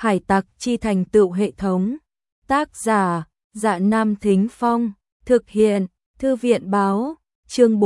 Hải tặc chi thành tựu hệ thống. Tác giả, Dạ Nam Thính Phong. Thực hiện, Thư viện Báo. Chương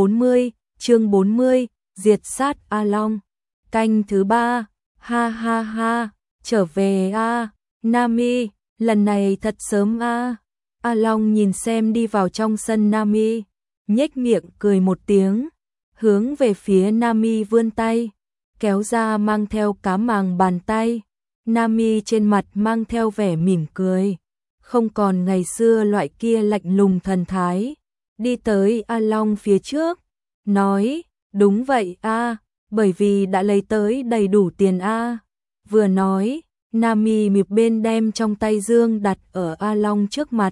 40, diệt sát A Long. Canh thứ 3. Ha ha ha, trở về a, Nami, lần này thật sớm a. A Long nhìn xem đi vào trong sân Nami, nhếch miệng cười một tiếng, hướng về phía Nami vươn tay, kéo ra mang theo cá màng bàn tay. Nami trên mặt mang theo vẻ mỉm cười, không còn ngày xưa loại kia lạnh lùng thần thái, đi tới A Long phía trước, nói, đúng vậy a, bởi vì đã lấy tới đầy đủ tiền a. Vừa nói, Nami mịp bên đem trong tay dương đặt ở A Long trước mặt,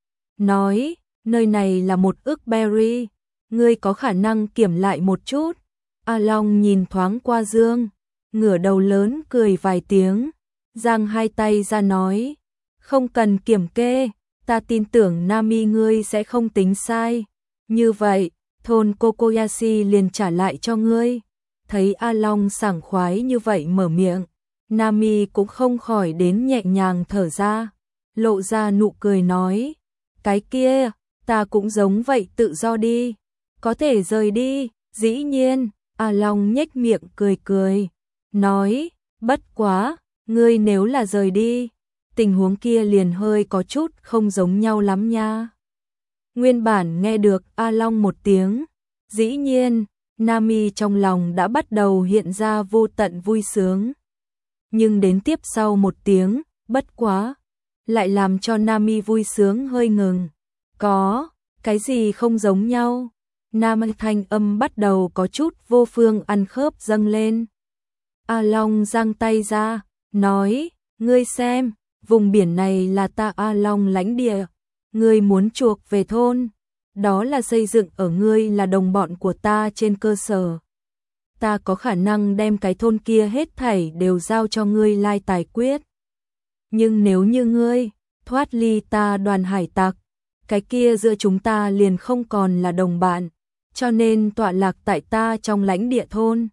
nói, nơi này là một ức berry, ngươi có khả năng kiểm lại một chút. A Long nhìn thoáng qua dương, ngửa đầu lớn cười vài tiếng, giang hai tay ra nói, không cần kiểm kê, ta tin tưởng Nami ngươi sẽ không tính sai, như vậy, thôn Kokoyashi liền trả lại cho ngươi. Thấy A Long sảng khoái như vậy mở miệng, Nami cũng không khỏi đến nhẹ nhàng thở ra, lộ ra nụ cười nói, cái kia, ta cũng giống vậy, tự do đi, có thể rời đi, dĩ nhiên. A Long nhếch miệng cười cười, nói, bất quá, ngươi nếu là rời đi, tình huống kia liền hơi có chút không giống nhau lắm nha. Nguyên bản nghe được A Long một tiếng, dĩ nhiên, Nami trong lòng đã bắt đầu hiện ra vô tận vui sướng. Nhưng đến tiếp sau một tiếng, bất quá, lại làm cho Nami vui sướng hơi ngừng. Có, cái gì không giống nhau? Nami thanh âm bắt đầu có chút vô phương ăn khớp dâng lên. A Long giang tay ra, nói, ngươi xem, vùng biển này là ta A Long lãnh địa, ngươi muốn chuộc về thôn, đó là xây dựng ở ngươi là đồng bọn của ta trên cơ sở. Ta có khả năng đem cái thôn kia hết thảy đều giao cho ngươi lai tài quyết. Nhưng nếu như ngươi thoát ly ta đoàn hải tặc, cái kia giữa chúng ta liền không còn là đồng bạn, cho nên tọa lạc tại ta trong lãnh địa thôn.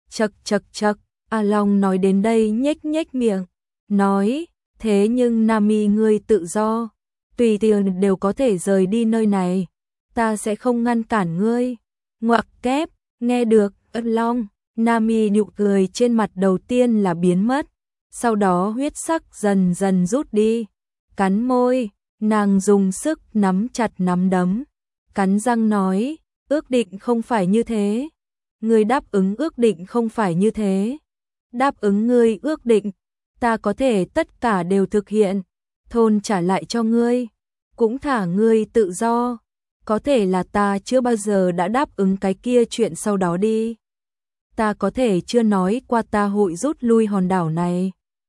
Chậc, A Long nói đến đây nhếch miệng, nói, thế nhưng Nami ngươi tự do, tùy tiện đều có thể rời đi nơi này, ta sẽ không ngăn cản ngươi. Ngoặc kép, nghe được, A Long, Nami nụ cười trên mặt đầu tiên là biến mất, sau đó huyết sắc dần dần rút đi, cắn môi, nàng dùng sức nắm chặt nắm đấm, cắn răng nói, ước định không phải như thế, ngươi đáp ứng ước định không phải như thế, đáp ứng ngươi ước định, ta có thể tất cả đều thực hiện, thôn trả lại cho ngươi, cũng thả ngươi tự do, có thể là ta chưa bao giờ đã đáp ứng cái kia chuyện sau đó đi. Ta có thể chưa nói qua ta hội rút lui hòn đảo này,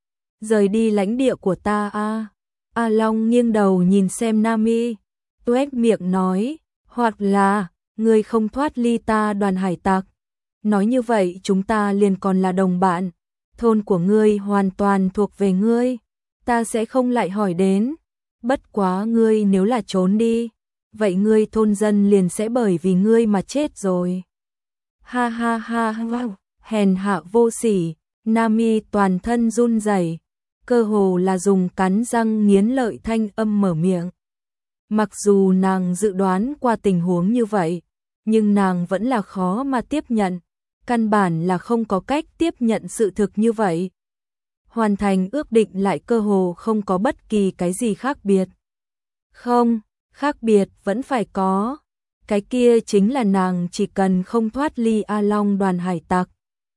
rời đi lãnh địa của ta a. A Long nghiêng đầu nhìn xem Nami, tuét miệng nói, hoặc là, ngươi không thoát ly ta đoàn hải tặc, nói như vậy chúng ta liền còn là đồng bạn, thôn của ngươi hoàn toàn thuộc về ngươi, ta sẽ không lại hỏi đến, bất quá ngươi nếu là trốn đi, vậy ngươi thôn dân liền sẽ bởi vì ngươi mà chết rồi. Ha ha ha, wow, hèn hạ vô sỉ. Nami toàn thân run rẩy, cơ hồ là dùng cắn răng nghiến lợi thanh âm mở miệng. Mặc dù nàng dự đoán qua tình huống như vậy, nhưng nàng vẫn là khó mà tiếp nhận, căn bản là không có cách tiếp nhận sự thực như vậy. Hoàn thành ước định lại cơ hồ không có bất kỳ cái gì khác biệt. Không, khác biệt vẫn phải có. Cái kia chính là nàng chỉ cần không thoát ly A Long đoàn hải tặc,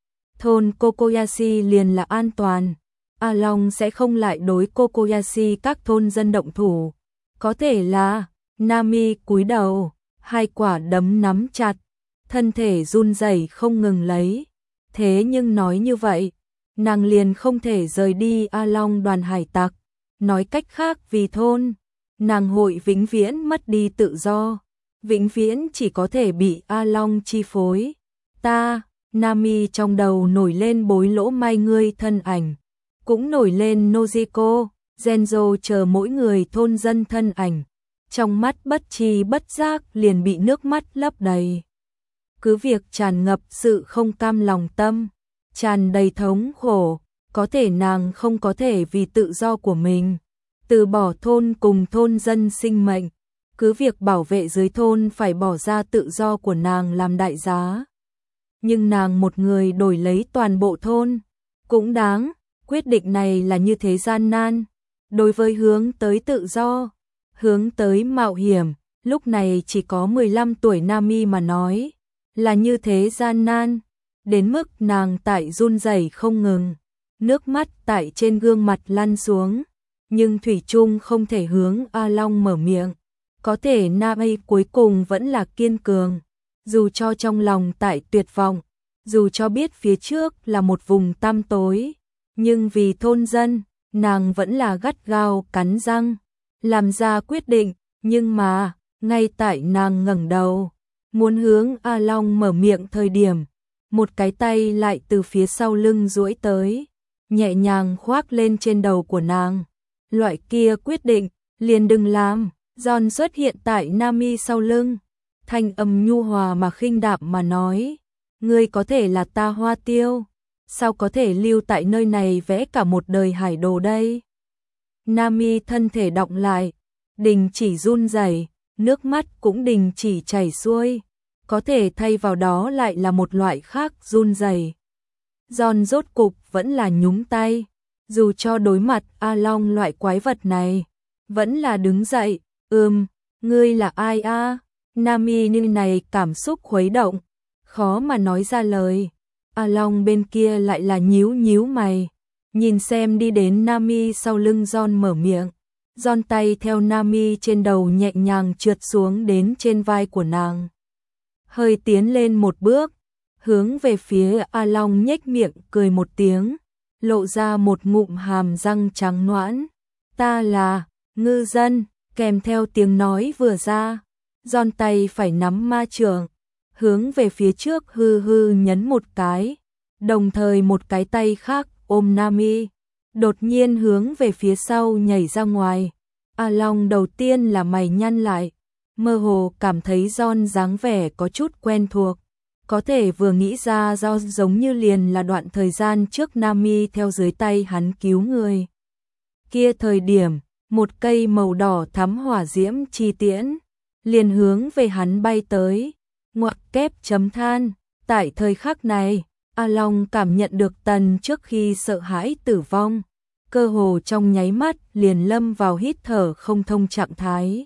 thôn Kokoyashi liền là an toàn. A Long sẽ không lại đối Kokoyashi các thôn dân động thủ. Có thể là, Nami cúi đầu, hai quả đấm nắm chặt, thân thể run rẩy không ngừng lấy. Thế nhưng nói như vậy, nàng liền không thể rời đi A Long đoàn hải tặc. Nói cách khác vì thôn, nàng hội vĩnh viễn mất đi tự do, vĩnh viễn chỉ có thể bị A Long chi phối. Ta, Nami trong đầu nổi lên bối lỗ mai ngươi thân ảnh, cũng nổi lên Nojiko, Genzo chờ mỗi người thôn dân thân ảnh, trong mắt bất tri bất giác liền bị nước mắt lấp đầy. Cứ việc tràn ngập sự không cam lòng tâm, tràn đầy thống khổ, có thể nàng không có thể vì tự do của mình từ bỏ thôn cùng thôn dân sinh mệnh, cứ việc bảo vệ dưới thôn phải bỏ ra tự do của nàng làm đại giá. Nhưng nàng một người đổi lấy toàn bộ thôn, cũng đáng, quyết định này là như thế gian nan. Đối với hướng tới tự do, hướng tới mạo hiểm, lúc này chỉ có 15 tuổi Nami mà nói, là như thế gian nan, đến mức nàng tại run rẩy không ngừng, nước mắt tại trên gương mặt lăn xuống, nhưng thủy chung không thể hướng A Long mở miệng. Có thể Nami cuối cùng vẫn là kiên cường, dù cho trong lòng tại tuyệt vọng, dù cho biết phía trước là một vùng tăm tối, nhưng vì thôn dân, nàng vẫn là gắt gao cắn răng, làm ra quyết định, nhưng mà, ngay tại nàng ngẩng đầu, muốn hướng A Long mở miệng thời điểm, một cái tay lại từ phía sau lưng duỗi tới, nhẹ nhàng khoác lên trên đầu của nàng. Loại kia quyết định, liền đừng làm. John xuất hiện tại Nami sau lưng, thanh âm nhu hòa mà khinh đạm mà nói, ngươi có thể là ta Hoa Tiêu, sao có thể lưu tại nơi này vẽ cả một đời hải đồ đây? Nami thân thể động lại, đình chỉ run rẩy, nước mắt cũng đình chỉ chảy xuôi, có thể thay vào đó lại là một loại khác run rẩy. John rốt cục vẫn là nhúng tay, dù cho đối mặt A Long loại quái vật này, vẫn là đứng dậy. Ngươi là ai a? Nami như này cảm xúc khuấy động, khó mà nói ra lời. A Long bên kia lại là nhíu nhíu mày, nhìn xem đi đến Nami sau lưng John mở miệng. John tay theo Nami trên đầu nhẹ nhàng trượt xuống đến trên vai của nàng. Hơi tiến lên một bước, hướng về phía A Long nhếch miệng cười một tiếng, lộ ra một ngụm hàm răng trắng nõn. Ta là ngư dân. Kèm theo tiếng nói vừa ra, John tay phải nắm ma chưởng, hướng về phía trước hư hư nhấn một cái, đồng thời một cái tay khác ôm Nami, đột nhiên hướng về phía sau nhảy ra ngoài. A Long đầu tiên là mày nhăn lại, mơ hồ cảm thấy John dáng vẻ có chút quen thuộc, có thể vừa nghĩ ra do giống như liền là đoạn thời gian trước Nami theo dưới tay hắn cứu người. Kia thời điểm, một cây màu đỏ thắm hỏa diễm chi tiễn, liền hướng về hắn bay tới, ngoặc kép chấm than. Tại thời khắc này, A Long cảm nhận được tần trước khi sợ hãi tử vong, cơ hồ trong nháy mắt liền lâm vào hít thở không thông trạng thái.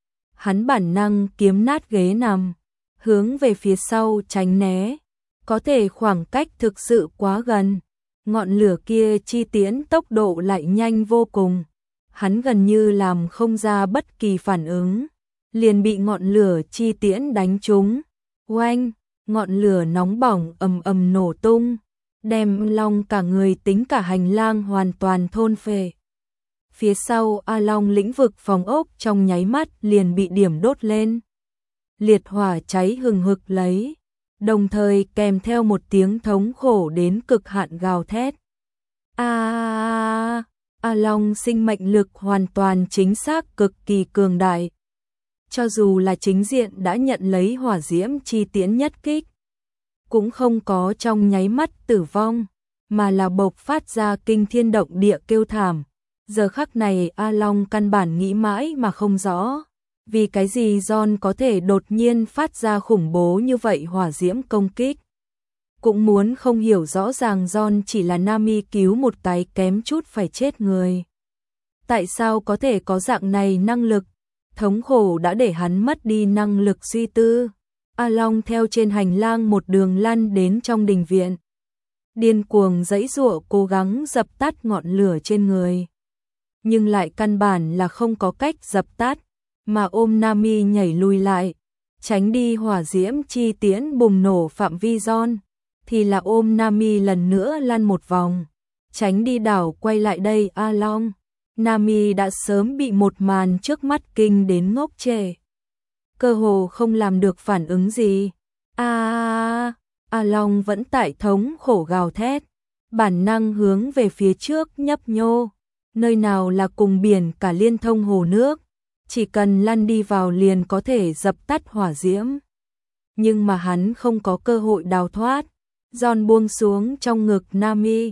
Hắn bản năng kiếm nát ghế nằm, hướng về phía sau tránh né, có thể khoảng cách thực sự quá gần, ngọn lửa kia chi tiễn tốc độ lại nhanh vô cùng. Hắn gần như làm không ra bất kỳ phản ứng, liền bị ngọn lửa chi tiễn đánh trúng. Oanh, ngọn lửa nóng bỏng ầm ầm nổ tung, đem Long cả người tính cả hành lang hoàn toàn thôn phệ. Phía sau A Long lĩnh vực phòng ốc trong nháy mắt liền bị điểm đốt lên. Liệt hỏa cháy hừng hực lấy, đồng thời kèm theo một tiếng thống khổ đến cực hạn gào thét. A Long sinh mệnh lực hoàn toàn chính xác cực kỳ cường đại. Cho dù là chính diện đã nhận lấy hỏa diễm chi tiễn nhất kích, cũng không có trong nháy mắt tử vong, mà là bộc phát ra kinh thiên động địa kêu thảm. Giờ khắc này A Long căn bản nghĩ mãi mà không rõ, vì cái gì John có thể đột nhiên phát ra khủng bố như vậy hỏa diễm công kích. Cũng muốn không hiểu rõ ràng John chỉ là Nami cứu một cái kém chút phải chết người. Tại sao có thể có dạng này năng lực? Thống khổ đã để hắn mất đi năng lực suy tư. A Long theo trên hành lang một đường lăn đến trong đình viện. Điên cuồng giãy giụa cố gắng dập tắt ngọn lửa trên người. Nhưng lại căn bản là không có cách dập tắt, mà ôm Nami nhảy lùi lại, tránh đi hỏa diễm chi tiễn bùng nổ phạm vi John. Thì là ôm Nami lần nữa lăn một vòng, tránh đi đảo quay lại đây A Long. Nami đã sớm bị một màn trước mắt kinh đến ngốc trệ, cơ hồ không làm được phản ứng gì. A Long vẫn tại thống khổ gào thét, bản năng hướng về phía trước nhấp nhô, nơi nào là cùng biển cả liên thông hồ nước, chỉ cần lăn đi vào liền có thể dập tắt hỏa diễm. Nhưng mà hắn không có cơ hội đào thoát. John buông xuống trong ngực Nami,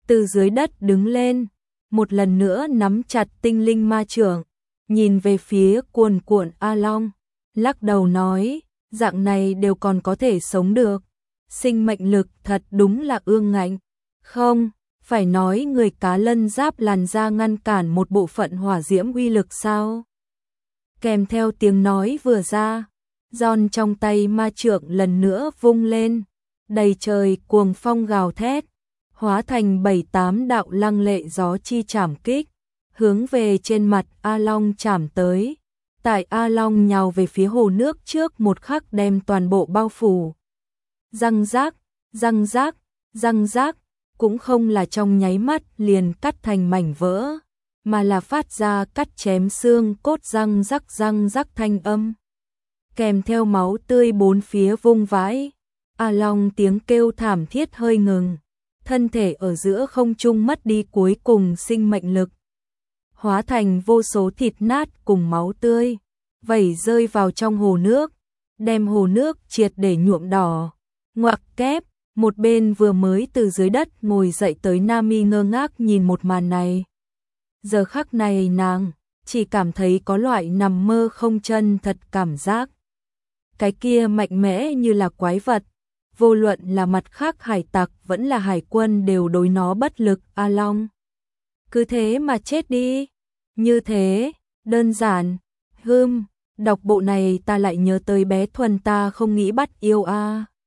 từ dưới đất đứng lên, một lần nữa nắm chặt tinh linh ma chưởng, nhìn về phía cuồn cuộn A Long, lắc đầu nói, dạng này đều còn có thể sống được, sinh mệnh lực thật đúng là ương ngạnh. Không, phải nói người cá lân giáp làn da ngăn cản một bộ phận hỏa diễm uy lực sao? Kèm theo tiếng nói vừa ra, giòn trong tay ma trượng lần nữa vung lên, đầy trời cuồng phong gào thét, hóa thành 7-8 đạo lăng lệ gió chi chảm kích, hướng về trên mặt A Long chảm tới. Tại A Long nhào về phía hồ nước trước một khắc đem toàn bộ bao phủ. Răng rác, răng rác, răng rác, cũng không là trong nháy mắt liền cắt thành mảnh vỡ, mà là phát ra cắt chém xương cốt răng rắc thanh âm. Kèm theo máu tươi bốn phía vung vãi, A Long tiếng kêu thảm thiết hơi ngừng, thân thể ở giữa không trung mất đi cuối cùng sinh mệnh lực, hóa thành vô số thịt nát cùng máu tươi, vẩy rơi vào trong hồ nước, đem hồ nước triệt để nhuộm đỏ. Ngoặc kép, một bên vừa mới từ dưới đất ngồi dậy tới Nami ngơ ngác nhìn một màn này. Giờ khắc này nàng chỉ cảm thấy có loại nằm mơ không chân thật cảm giác. Cái kia mạnh mẽ như là quái vật, vô luận là mặt khác hải tặc vẫn là hải quân đều đối nó bất lực. A Long, cứ thế mà chết đi, như thế, đơn giản. Đọc bộ này ta lại nhớ tới bé Thuần ta không nghĩ bắt yêu a.